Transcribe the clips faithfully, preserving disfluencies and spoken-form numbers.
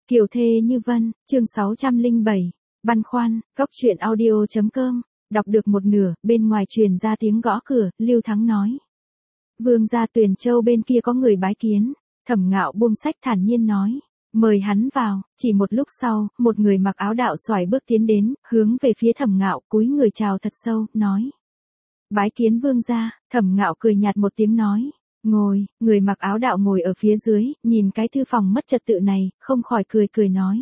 Kiều thê như vân, chương sáu trăm lẻ bảy, băn khoăn, góc truyện audio.com, đọc được một nửa, bên ngoài truyền ra tiếng gõ cửa, Lưu Thắng nói. Vương gia Tuyền Châu bên kia có người bái kiến, Thẩm Ngạo buông sách thản nhiên nói. Mời hắn vào, chỉ một lúc sau, một người mặc áo đạo xoải bước tiến đến, hướng về phía Thẩm Ngạo cúi người chào thật sâu, nói. Bái kiến vương gia, Thẩm Ngạo cười nhạt một tiếng nói. Ngồi, người mặc áo đạo ngồi ở phía dưới, nhìn cái thư phòng mất trật tự này, không khỏi cười cười nói.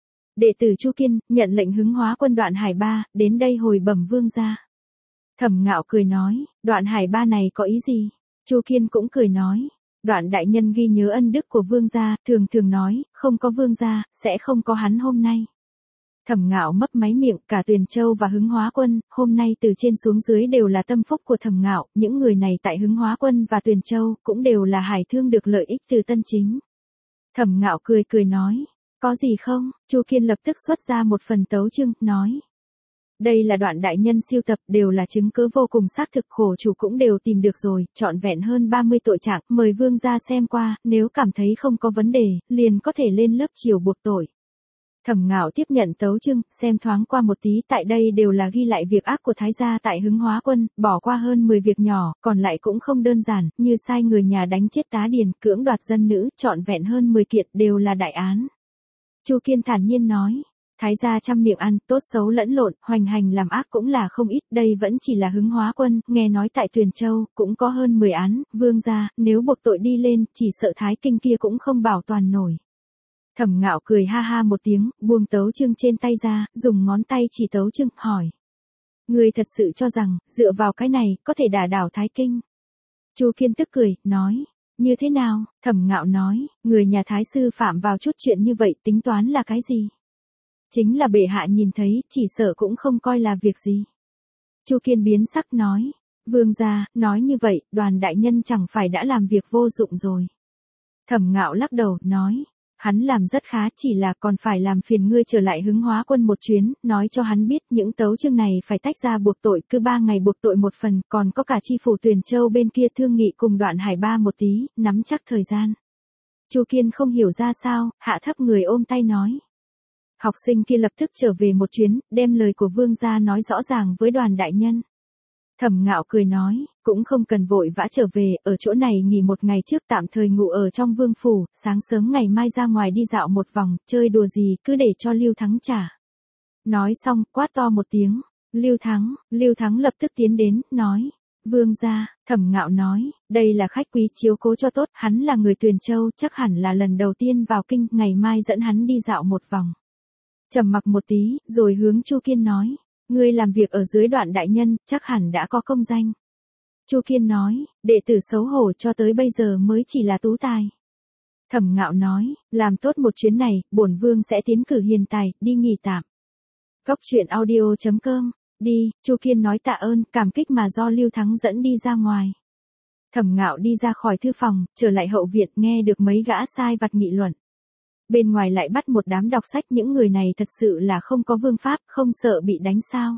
Đệ tử Chu Kiên, nhận lệnh hứng hóa quân Đoạn Hải Ba, đến đây hồi bẩm vương gia. Thẩm Ngạo cười nói, Đoạn Hải Ba này có ý gì? Chu Kiên cũng cười nói. Đoạn đại nhân ghi nhớ ân đức của vương gia, thường thường nói, không có vương gia, sẽ không có hắn hôm nay. Thẩm Ngạo mấp máy miệng, cả Tuyền Châu và Hứng Hóa Quân, hôm nay từ trên xuống dưới đều là tâm phúc của Thẩm Ngạo, những người này tại Hứng Hóa Quân và Tuyền Châu, cũng đều là hải thương được lợi ích từ Tân Chính. Thẩm Ngạo cười cười nói, có gì không? Chu Kiên lập tức xuất ra một phần tấu chương, nói. Đây là Đoạn đại nhân siêu tập, đều là chứng cứ vô cùng xác thực, khổ chủ cũng đều tìm được rồi, trọn vẹn hơn ba mươi tội trạng, mời vương gia xem qua, nếu cảm thấy không có vấn đề, liền có thể lên lớp chiều buộc tội. Thẩm Ngạo tiếp nhận tấu chương, xem thoáng qua một tí, tại đây đều là ghi lại việc ác của Thái gia tại Hứng Hóa Quân, bỏ qua hơn mười việc nhỏ, còn lại cũng không đơn giản, như sai người nhà đánh chết tá điền, cưỡng đoạt dân nữ, trọn vẹn hơn mười kiện, đều là đại án. Chu Kiên thản nhiên nói. Thái gia trăm miệng ăn, tốt xấu lẫn lộn, hoành hành làm ác cũng là không ít, đây vẫn chỉ là Hứng Hóa Quân, nghe nói tại Tuyền Châu, cũng có hơn mười án, vương gia, nếu buộc tội đi lên, chỉ sợ Thái Kinh kia cũng không bảo toàn nổi. Thẩm Ngạo cười ha ha một tiếng, buông tấu chương trên tay ra, dùng ngón tay chỉ tấu chương, hỏi. Ngươi thật sự cho rằng, dựa vào cái này, có thể đả đảo Thái Kinh. Chu Kiên tức cười, nói. Như thế nào? Thẩm Ngạo nói, người nhà Thái sư phạm vào chút chuyện như vậy, tính toán là cái gì? Chính là bệ hạ nhìn thấy, chỉ sợ cũng không coi là việc gì. Chu Kiên biến sắc nói, vương gia, nói như vậy, Đoàn đại nhân chẳng phải đã làm việc vô dụng rồi. Thẩm Ngạo lắc đầu, nói, hắn làm rất khá, chỉ là còn phải làm phiền ngươi trở lại Hứng Hóa Quân một chuyến, nói cho hắn biết những tấu chương này phải tách ra buộc tội, cứ ba ngày buộc tội một phần, còn có cả chi phủ Tuyền Châu bên kia thương nghị cùng Đoạn Hải Ba một tí, nắm chắc thời gian. Chu Kiên không hiểu ra sao, hạ thấp người ôm tay nói. Học sinh kia lập tức trở về một chuyến, đem lời của vương gia nói rõ ràng với Đoàn đại nhân. Thẩm Ngạo cười nói, cũng không cần vội vã trở về, ở chỗ này nghỉ một ngày trước tạm thời ngủ ở trong vương phủ, sáng sớm ngày mai ra ngoài đi dạo một vòng, chơi đùa gì cứ để cho Lưu Thắng trả. Nói xong, quát to một tiếng, Lưu Thắng, Lưu Thắng lập tức tiến đến, nói, vương gia, Thẩm Ngạo nói, đây là khách quý chiếu cố cho tốt, hắn là người Tuyền Châu, chắc hẳn là lần đầu tiên vào kinh, ngày mai dẫn hắn đi dạo một vòng. Trầm mặc một tí, rồi hướng Chu Kiên nói, ngươi làm việc ở dưới Đoạn đại nhân, chắc hẳn đã có công danh. Chu Kiên nói, đệ tử xấu hổ cho tới bây giờ mới chỉ là tú tài. Thẩm Ngạo nói, làm tốt một chuyến này, bổn vương sẽ tiến cử hiền tài, đi nghỉ tạm. Góc truyện audio.com, đi, Chu Kiên nói tạ ơn, cảm kích mà do Lưu Thắng dẫn đi ra ngoài. Thẩm Ngạo đi ra khỏi thư phòng, trở lại hậu viện, nghe được mấy gã sai vặt nghị luận. Bên ngoài lại bắt một đám đọc sách, những người này thật sự là không có vương pháp, không sợ bị đánh sao.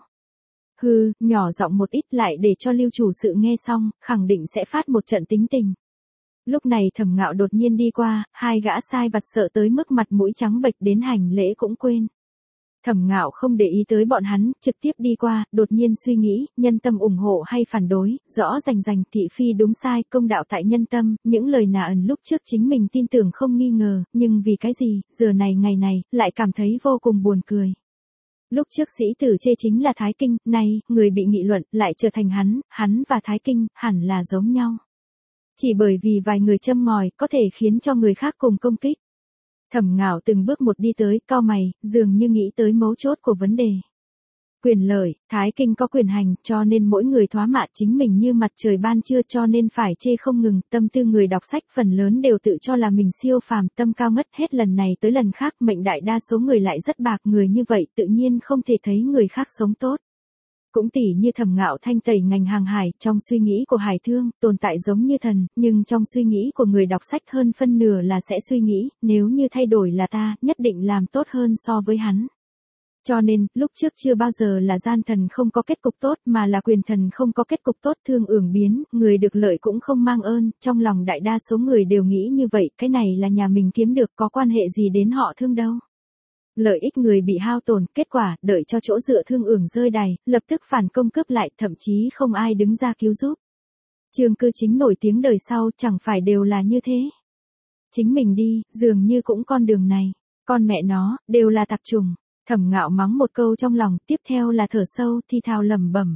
Hừ, nhỏ giọng một ít lại để cho Lưu chủ sự nghe xong, khẳng định sẽ phát một trận tính tình. Lúc này Thẩm Ngạo đột nhiên đi qua, hai gã sai vặt sợ tới mức mặt mũi trắng bệch đến hành lễ cũng quên. Thẩm Ngạo không để ý tới bọn hắn, trực tiếp đi qua, đột nhiên suy nghĩ, nhân tâm ủng hộ hay phản đối, rõ rành rành thị phi đúng sai, công đạo tại nhân tâm, những lời nà ẩn lúc trước chính mình tin tưởng không nghi ngờ, nhưng vì cái gì, giờ này ngày này, lại cảm thấy vô cùng buồn cười. Lúc trước sĩ tử chê chính là Thái Kinh, nay, người bị nghị luận, lại trở thành hắn, hắn và Thái Kinh, hẳn là giống nhau. Chỉ bởi vì vài người châm ngòi, có thể khiến cho người khác cùng công kích. Thẩm Ngạo từng bước một đi tới, cau mày, dường như nghĩ tới mấu chốt của vấn đề. Quyền lợi, Thái Kinh có quyền hành, cho nên mỗi người thoá mạ chính mình như mặt trời ban trưa, cho nên phải chê không ngừng, tâm tư người đọc sách phần lớn đều tự cho là mình siêu phàm, tâm cao ngất, hết lần này tới lần khác, mệnh đại đa số người lại rất bạc, người như vậy tự nhiên không thể thấy người khác sống tốt. Cũng tỉ như Thẩm Ngạo thanh tẩy ngành hàng hải, trong suy nghĩ của hải thương, tồn tại giống như thần, nhưng trong suy nghĩ của người đọc sách hơn phân nửa là sẽ suy nghĩ, nếu như thay đổi là ta, nhất định làm tốt hơn so với hắn. Cho nên, lúc trước chưa bao giờ là gian thần không có kết cục tốt mà là quyền thần không có kết cục tốt, thương ưởng biến, người được lợi cũng không mang ơn, trong lòng đại đa số người đều nghĩ như vậy, cái này là nhà mình kiếm được có quan hệ gì đến họ thương đâu. Lợi ích người bị hao tổn, kết quả, đợi cho chỗ dựa thương ưởng rơi đày, lập tức phản công cướp lại, thậm chí không ai đứng ra cứu giúp. Trương Cư Chính nổi tiếng đời sau chẳng phải đều là như thế. Chính mình đi, dường như cũng con đường này, con mẹ nó, đều là tạp trùng. Thẩm Ngạo mắng một câu trong lòng, tiếp theo là thở sâu, thi thào lẩm bẩm.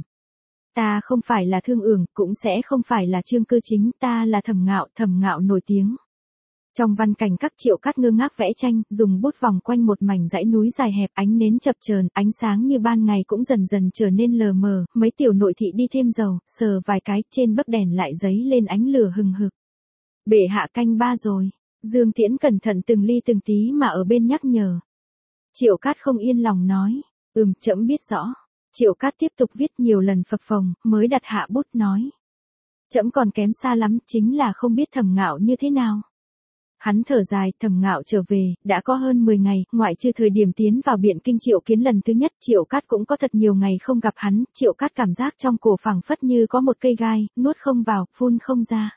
Ta không phải là thương ưởng, cũng sẽ không phải là Trương Cư Chính, ta là Thẩm Ngạo, Thẩm Ngạo nổi tiếng. Trong văn cảnh các Triệu Cát ngơ ngác vẽ tranh, dùng bút vòng quanh một mảnh dãy núi dài hẹp, ánh nến chập chờn, ánh sáng như ban ngày cũng dần dần trở nên lờ mờ, mấy tiểu nội thị đi thêm dầu, sờ vài cái, trên bấc đèn lại giấy lên ánh lửa hừng hực. Bệ hạ canh ba rồi, Dương Tiễn cẩn thận từng ly từng tí mà ở bên nhắc nhở. Triệu Cát không yên lòng nói, ừm, trẫm biết rõ. Triệu Cát tiếp tục viết nhiều lần phập phồng, mới đặt hạ bút nói. Trẫm còn kém xa lắm, chính là không biết Thẩm Ngạo như thế nào. Hắn thở dài, Thẩm Ngạo trở về, đã có hơn mười ngày, ngoại trừ thời điểm tiến vào Biện Kinh Triệu Kiến lần thứ nhất, Triệu Cát cũng có thật nhiều ngày không gặp hắn, Triệu Cát cảm giác trong cổ phẳng phất như có một cây gai, nuốt không vào, phun không ra.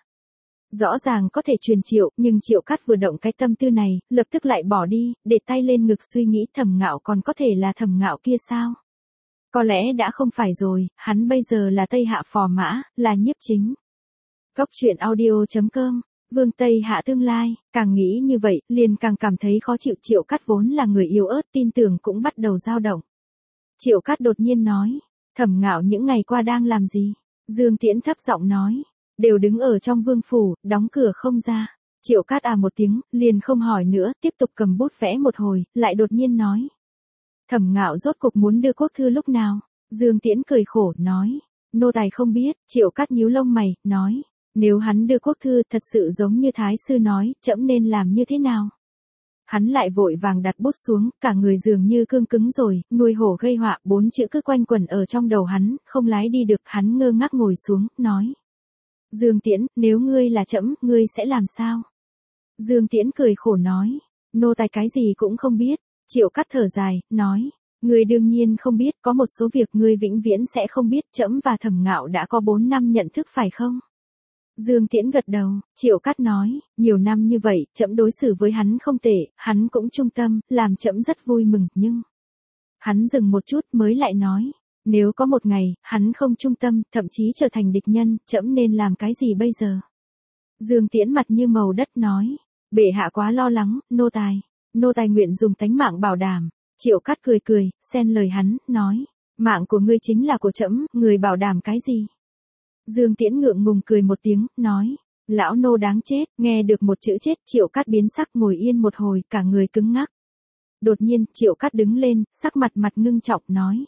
Rõ ràng có thể truyền Triệu, nhưng Triệu Cát vừa động cái tâm tư này, lập tức lại bỏ đi, để tay lên ngực suy nghĩ Thẩm Ngạo còn có thể là Thẩm Ngạo kia sao? Có lẽ đã không phải rồi, hắn bây giờ là Tây Hạ phò mã, là nhiếp chính. Góc truyện audio chấm com, Vương Tây Hạ tương lai, càng nghĩ như vậy, liền càng cảm thấy khó chịu. Triệu Cát vốn là người yếu ớt, tin tưởng cũng bắt đầu dao động. Triệu Cát đột nhiên nói, Thẩm Ngạo những ngày qua đang làm gì? Dương Tiễn thấp giọng nói. Đều đứng ở trong vương phủ, đóng cửa không ra. Triệu Cát à một tiếng, liền không hỏi nữa, tiếp tục cầm bút vẽ một hồi, lại đột nhiên nói. Thẩm Ngạo rốt cục muốn đưa quốc thư lúc nào? Dương Tiễn cười khổ, nói. Nô tài không biết. Triệu Cát nhíu lông mày, nói. Nếu hắn đưa quốc thư thật sự giống như Thái sư nói, trẫm nên làm như thế nào? Hắn lại vội vàng đặt bút xuống, cả người dường như cương cứng rồi, nuôi hổ gây họa, bốn chữ cứ quanh quẩn ở trong đầu hắn, không lái đi được, hắn ngơ ngác ngồi xuống, nói. Dương Tiễn, nếu ngươi là trẫm, ngươi sẽ làm sao? Dương Tiễn cười khổ nói, nô tài cái gì cũng không biết. Triệu Cát thở dài, nói, ngươi đương nhiên không biết, có một số việc ngươi vĩnh viễn sẽ không biết, trẫm và Thẩm Ngạo đã có bốn năm nhận thức phải không? Dương Tiễn gật đầu, Triệu Cát nói, nhiều năm như vậy, trẫm đối xử với hắn không tệ, hắn cũng trung tâm, làm trẫm rất vui mừng, nhưng... Hắn dừng một chút mới lại nói. Nếu có một ngày, hắn không trung tâm, thậm chí trở thành địch nhân, trẫm nên làm cái gì bây giờ? Dương Tiễn mặt như màu đất nói. Bệ hạ quá lo lắng, nô tài. Nô tài nguyện dùng tánh mạng bảo đảm. Triệu Cát cười cười, xen lời hắn, nói. Mạng của ngươi chính là của trẫm, người bảo đảm cái gì? Dương Tiễn ngượng ngùng cười một tiếng, nói. Lão nô đáng chết, nghe được một chữ chết, Triệu Cát biến sắc ngồi yên một hồi, cả người cứng ngắc. Đột nhiên, Triệu Cát đứng lên, sắc mặt mặt ngưng trọng, nói.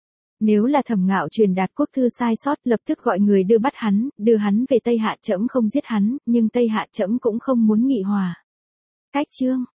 Nếu là Thẩm Ngạo truyền đạt quốc thư sai sót, lập tức gọi người đưa bắt hắn, đưa hắn về Tây Hạ, trẫm không giết hắn, nhưng Tây Hạ trẫm cũng không muốn nghị hòa. Cách chương